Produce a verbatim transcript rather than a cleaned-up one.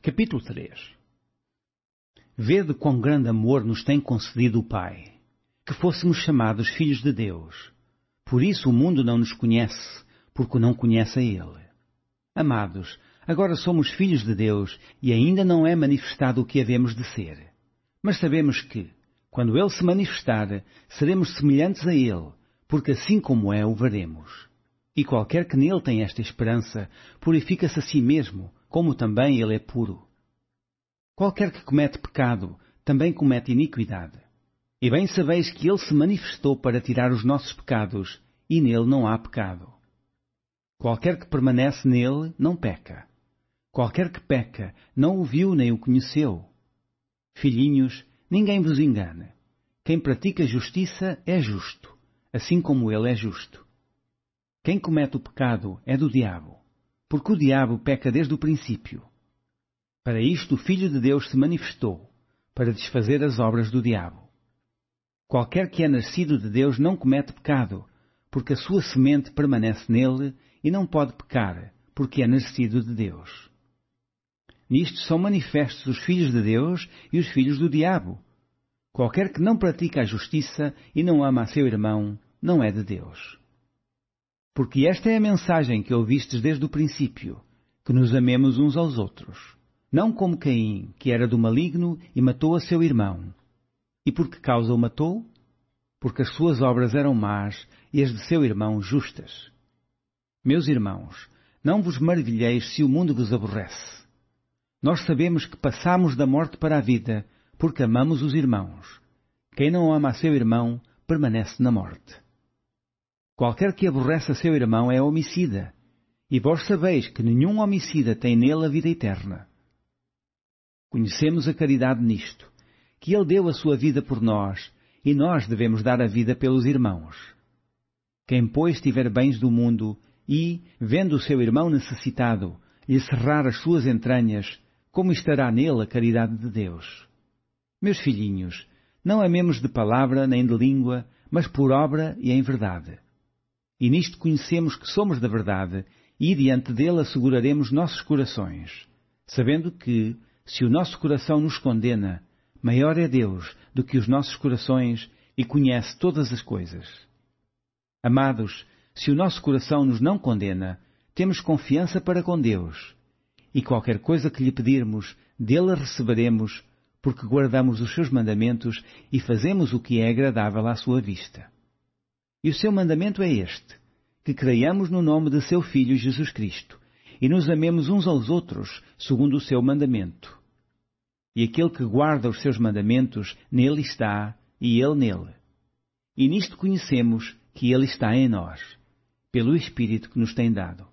Capítulo três. Vede quão grande amor nos tem concedido o Pai, que fôssemos chamados filhos de Deus. Por isso o mundo não nos conhece, porque o não conhece a Ele. Amados, agora somos filhos de Deus e ainda não é manifestado o que havemos de ser. Mas sabemos que, quando Ele se manifestar, seremos semelhantes a Ele, porque assim como é, o veremos. E qualquer que nele tem esta esperança, purifica-se a si mesmo, como também ele é puro. Qualquer que comete pecado, também comete iniquidade. E bem sabeis que ele se manifestou para tirar os nossos pecados, e nele não há pecado. Qualquer que permanece nele, não peca. Qualquer que peca, não o viu nem o conheceu. Filhinhos, ninguém vos engane. Quem pratica justiça é justo, assim como ele é justo. Quem comete o pecado é do diabo, porque o diabo peca desde o princípio. Para isto o Filho de Deus se manifestou, para desfazer as obras do diabo. Qualquer que é nascido de Deus não comete pecado, porque a sua semente permanece nele e não pode pecar, porque é nascido de Deus. Nisto são manifestos os filhos de Deus e os filhos do diabo. Qualquer que não pratica a justiça e não ama a seu irmão, não é de Deus. Porque esta é a mensagem que ouvistes desde o princípio, que nos amemos uns aos outros. Não como Caim, que era do maligno e matou a seu irmão. E por que causa o matou? Porque as suas obras eram más e as de seu irmão justas. Meus irmãos, não vos maravilheis se o mundo vos aborrece. Nós sabemos que passamos da morte para a vida, porque amamos os irmãos. Quem não ama a seu irmão, permanece na morte. Qualquer que aborrece a seu irmão é homicida, e vós sabeis que nenhum homicida tem nele a vida eterna. Conhecemos a caridade nisto, que ele deu a sua vida por nós, e nós devemos dar a vida pelos irmãos. Quem, pois, tiver bens do mundo, e, vendo o seu irmão necessitado, lhe cerrar as suas entranhas, como estará nele a caridade de Deus? Meus filhinhos, não amemos de palavra nem de língua, mas por obra e em verdade. E nisto conhecemos que somos da verdade, e diante dele asseguraremos nossos corações, sabendo que, se o nosso coração nos condena, maior é Deus do que os nossos corações e conhece todas as coisas. Amados, se o nosso coração nos não condena, temos confiança para com Deus, e qualquer coisa que lhe pedirmos, dele a receberemos, porque guardamos os seus mandamentos e fazemos o que é agradável à sua vista. E o seu mandamento é este, que creiamos no nome de seu Filho Jesus Cristo, e nos amemos uns aos outros, segundo o seu mandamento. E aquele que guarda os seus mandamentos, nele está, e ele nele. E nisto conhecemos que ele está em nós, pelo Espírito que nos tem dado.